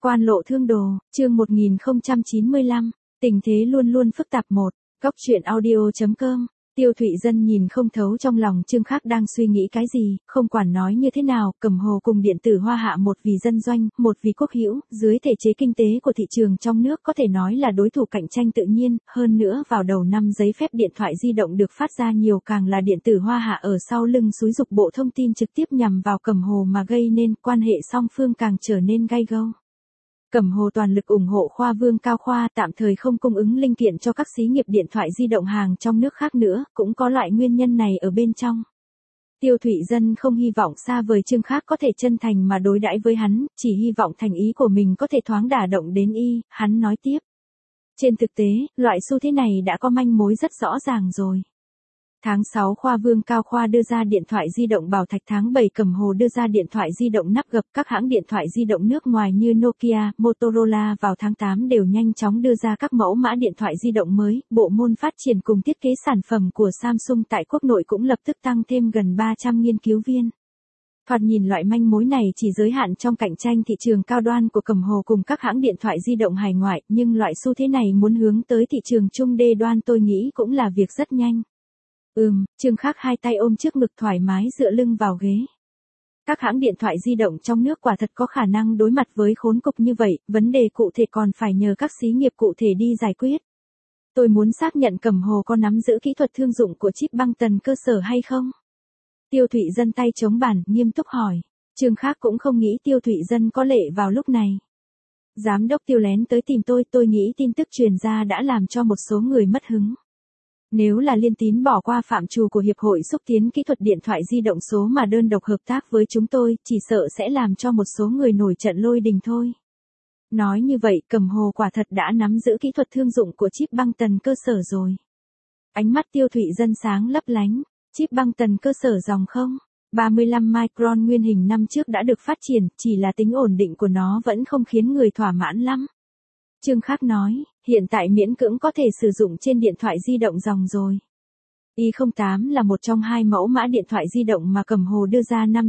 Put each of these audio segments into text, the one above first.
Quan lộ thương đồ, chương 1095, tình thế luôn luôn phức tạp một. Góc truyện audio.com. Tiêu Thụy Dân nhìn không thấu trong lòng Trương Khắc đang suy nghĩ cái gì, không quản nói như thế nào, Cẩm Hồ cùng điện tử Hoa Hạ một vì dân doanh, một vì quốc hữu, dưới thể chế kinh tế của thị trường trong nước có thể nói là đối thủ cạnh tranh tự nhiên, hơn nữa vào đầu năm giấy phép điện thoại di động được phát ra nhiều càng là điện tử Hoa Hạ ở sau lưng xúi giục Bộ Thông tin trực tiếp nhằm vào Cẩm Hồ mà gây nên quan hệ song phương càng trở nên gay gâu. Cẩm Hồ toàn lực ủng hộ Khoa Vương Cao Khoa tạm thời không cung ứng linh kiện cho các xí nghiệp điện thoại di động hàng trong nước khác nữa, cũng có loại nguyên nhân này ở bên trong. Tiêu Thụy Dân không hy vọng xa vời Trương Khắc có thể chân thành mà đối đãi với hắn, chỉ hy vọng thành ý của mình có thể thoáng đả động đến y, hắn nói tiếp. Trên thực tế, loại xu thế này đã có manh mối rất rõ ràng rồi. Tháng 6 Khoa Vương Cao Khoa đưa ra điện thoại di động bảo thạch, tháng 7 Cẩm Hồ đưa ra điện thoại di động nắp gập, các hãng điện thoại di động nước ngoài như Nokia, Motorola vào tháng 8 đều nhanh chóng đưa ra các mẫu mã điện thoại di động mới, bộ môn phát triển cùng thiết kế sản phẩm của Samsung tại quốc nội cũng lập tức tăng thêm gần 300 nghiên cứu viên. Thoạt nhìn loại manh mối này chỉ giới hạn trong cạnh tranh thị trường cao đoan của Cẩm Hồ cùng các hãng điện thoại di động hải ngoại, nhưng loại xu thế này muốn hướng tới thị trường trung đê đoan tôi nghĩ cũng là việc rất nhanh. Trương Khắc hai tay ôm trước ngực thoải mái dựa lưng vào ghế. Các hãng điện thoại di động trong nước quả thật có khả năng đối mặt với khốn cục như vậy, vấn đề cụ thể còn phải nhờ các xí nghiệp cụ thể đi giải quyết. Tôi muốn xác nhận Cẩm Hồ có nắm giữ kỹ thuật thương dụng của chip băng tần cơ sở hay không? Tiêu Thụy Dân tay chống bàn, nghiêm túc hỏi. Trương Khắc cũng không nghĩ Tiêu Thụy Dân có lệ vào lúc này. Giám đốc Tiêu lén tới tìm tôi nghĩ tin tức truyền ra đã làm cho một số người mất hứng. Nếu là Liên Tín bỏ qua phạm trù của Hiệp hội xúc tiến kỹ thuật điện thoại di động số mà đơn độc hợp tác với chúng tôi, chỉ sợ sẽ làm cho một số người nổi trận lôi đình thôi. Nói như vậy, Cẩm Hồ quả thật đã nắm giữ kỹ thuật thương dụng của chip băng tần cơ sở rồi. Ánh mắt Tiêu Thụy Dân sáng lấp lánh, chip băng tần cơ sở dòng 35 micron nguyên hình năm trước đã được phát triển, chỉ là tính ổn định của nó vẫn không khiến người thỏa mãn lắm. Trương Khắc nói, hiện tại miễn cưỡng có thể sử dụng trên điện thoại di động dòng rồi. i08 là một trong hai mẫu mã điện thoại di động mà Cẩm Hồ đưa ra năm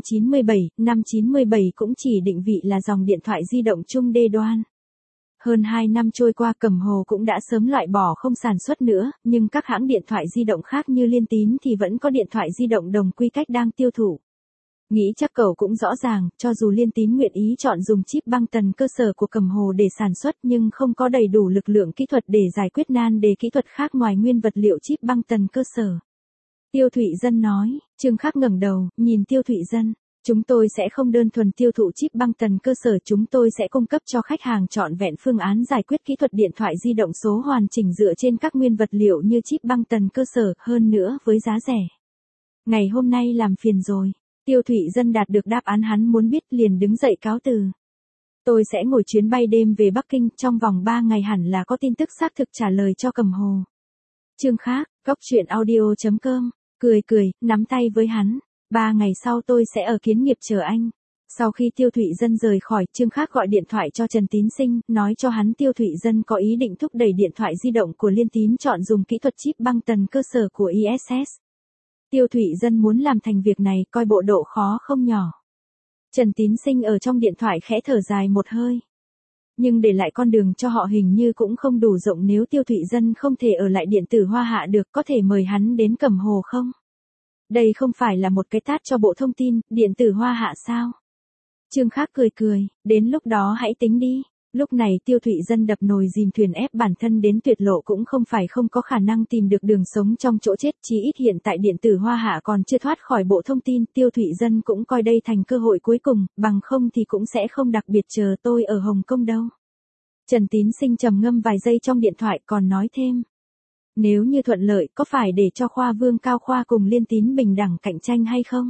97 cũng chỉ định vị là dòng điện thoại di động trung đê đoan. Hơn 2 năm trôi qua Cẩm Hồ cũng đã sớm loại bỏ không sản xuất nữa, nhưng các hãng điện thoại di động khác như Liên Tín thì vẫn có điện thoại di động đồng quy cách đang tiêu thụ. Nghĩ chắc cậu cũng rõ ràng, cho dù Liên Tín nguyện ý chọn dùng chip băng tần cơ sở của Cẩm Hồ để sản xuất nhưng không có đầy đủ lực lượng kỹ thuật để giải quyết nan đề kỹ thuật khác ngoài nguyên vật liệu chip băng tần cơ sở. Tiêu Thụy Dân nói. Trương Khắc ngẩng đầu, nhìn Tiêu Thụy Dân. Chúng tôi sẽ không đơn thuần tiêu thụ chip băng tần cơ sở, chúng tôi sẽ cung cấp cho khách hàng trọn vẹn phương án giải quyết kỹ thuật điện thoại di động số hoàn chỉnh dựa trên các nguyên vật liệu như chip băng tần cơ sở, hơn nữa với giá rẻ. Ngày hôm nay làm phiền rồi. Tiêu Thụy Dân đạt được đáp án hắn muốn biết liền đứng dậy cáo từ. Tôi sẽ ngồi chuyến bay đêm về Bắc Kinh, trong vòng 3 ngày hẳn là có tin tức xác thực trả lời cho Cẩm Hồ. Trương Khắc, góc truyện audio.com, cười, nắm tay với hắn. 3 ngày sau tôi sẽ ở Kiến Nghiệp chờ anh. Sau khi Tiêu Thụy Dân rời khỏi, Trương Khắc gọi điện thoại cho Trần Tín Sinh, nói cho hắn Tiêu Thụy Dân có ý định thúc đẩy điện thoại di động của Liên Tín chọn dùng kỹ thuật chip băng tần cơ sở của ISS. Tiêu Thụy Dân muốn làm thành việc này, coi bộ độ khó không nhỏ. Trần Tín Sinh ở trong điện thoại khẽ thở dài một hơi. Nhưng để lại con đường cho họ hình như cũng không đủ rộng, nếu Tiêu Thụy Dân không thể ở lại điện tử Hoa Hạ được, có thể mời hắn đến Cẩm Hồ không? Đây không phải là một cái tát cho Bộ Thông tin, điện tử Hoa Hạ sao? Trương Khắc cười, đến lúc đó hãy tính đi. Lúc này Tiêu Thụy Dân đập nồi dìm thuyền ép bản thân đến tuyệt lộ cũng không phải không có khả năng tìm được đường sống trong chỗ chết, chí ít hiện tại điện tử Hoa Hạ còn chưa thoát khỏi Bộ Thông tin, Tiêu Thụy Dân cũng coi đây thành cơ hội cuối cùng, bằng không thì cũng sẽ không đặc biệt chờ tôi ở Hồng Kông đâu. Trần Tín Sinh trầm ngâm vài giây trong điện thoại còn nói thêm. Nếu như thuận lợi có phải để cho Khoa Vương Cao Khoa cùng Liên Tín bình đẳng cạnh tranh hay không?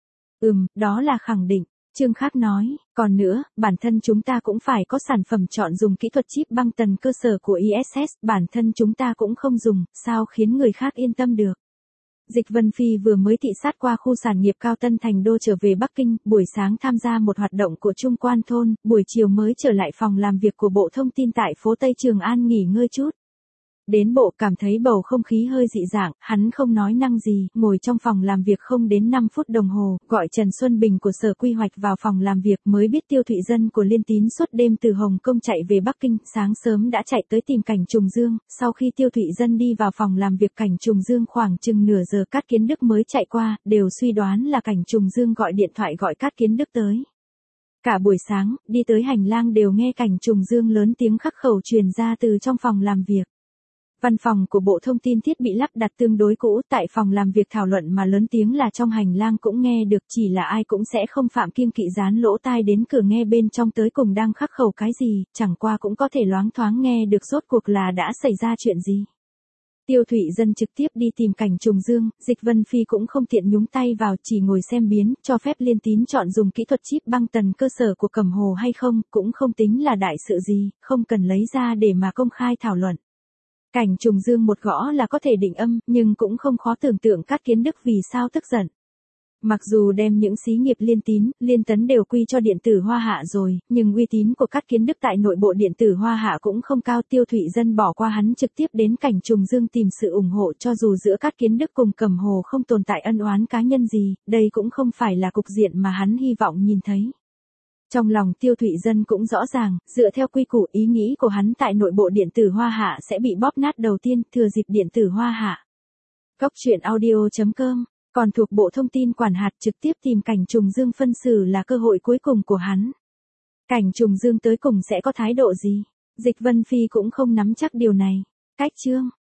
Đó là khẳng định. Trương Khắc nói, còn nữa, bản thân chúng ta cũng phải có sản phẩm chọn dùng kỹ thuật chip băng tần cơ sở của ISS, bản thân chúng ta cũng không dùng, sao khiến người khác yên tâm được. Dịch Vân Phi vừa mới thị sát qua khu sản nghiệp Cao Tân Thành Đô trở về Bắc Kinh, buổi sáng tham gia một hoạt động của Trung Quan Thôn, buổi chiều mới trở lại phòng làm việc của Bộ Thông tin tại phố Tây Trường An nghỉ ngơi chút. Đến bộ cảm thấy bầu không khí hơi dị dạng, hắn không nói năng gì, ngồi trong phòng làm việc không đến 5 phút đồng hồ, gọi Trần Xuân Bình của Sở Quy hoạch vào phòng làm việc mới biết Tiêu Thụy Dân của Liên Tín suốt đêm từ Hồng Kông chạy về Bắc Kinh, sáng sớm đã chạy tới tìm Cảnh Trùng Dương, sau khi Tiêu Thụy Dân đi vào phòng làm việc Cảnh Trùng Dương khoảng chừng nửa giờ Cát Kiến Đức mới chạy qua, đều suy đoán là Cảnh Trùng Dương gọi điện thoại gọi Cát Kiến Đức tới. Cả buổi sáng, đi tới hành lang đều nghe Cảnh Trùng Dương lớn tiếng khắc khẩu truyền ra từ trong phòng làm việc. Văn phòng của Bộ Thông tin thiết bị lắp đặt tương đối cũ, tại phòng làm việc thảo luận mà lớn tiếng là trong hành lang cũng nghe được, chỉ là ai cũng sẽ không phạm kiêng kỵ dán lỗ tai đến cửa nghe bên trong tới cùng đang khắc khẩu cái gì, chẳng qua cũng có thể loáng thoáng nghe được rốt cuộc là đã xảy ra chuyện gì. Tiêu Thụy Dân trực tiếp đi tìm Cảnh Trùng Dương, Dịch Vân Phi cũng không tiện nhúng tay vào, chỉ ngồi xem biến, cho phép Liên Tín chọn dùng kỹ thuật chip băng tần cơ sở của Cẩm Hồ hay không, cũng không tính là đại sự gì, không cần lấy ra để mà công khai thảo luận. Cảnh Trùng Dương một gõ là có thể định âm, nhưng cũng không khó tưởng tượng Cát Kiến Đức vì sao tức giận. Mặc dù đem những xí nghiệp Liên Tín, Liên Tấn đều quy cho điện tử Hoa Hạ rồi, nhưng uy tín của Cát Kiến Đức tại nội bộ điện tử Hoa Hạ cũng không cao. Tiêu Thụy Dân bỏ qua hắn trực tiếp đến Cảnh Trùng Dương tìm sự ủng hộ, cho dù giữa Cát Kiến Đức cùng Cẩm Hồ không tồn tại ân oán cá nhân gì, đây cũng không phải là cục diện mà hắn hy vọng nhìn thấy. Trong lòng Tiêu Thụy Dân cũng rõ ràng, dựa theo quy củ ý nghĩ của hắn tại nội bộ điện tử Hoa Hạ sẽ bị bóp nát đầu tiên, thừa dịp điện tử Hoa Hạ. Góc truyện audio.com, còn thuộc Bộ Thông tin quản hạt trực tiếp tìm Cảnh Trùng Dương phân xử là cơ hội cuối cùng của hắn. Cảnh Trùng Dương tới cùng sẽ có thái độ gì? Dịch Vân Phi cũng không nắm chắc điều này. Cách chương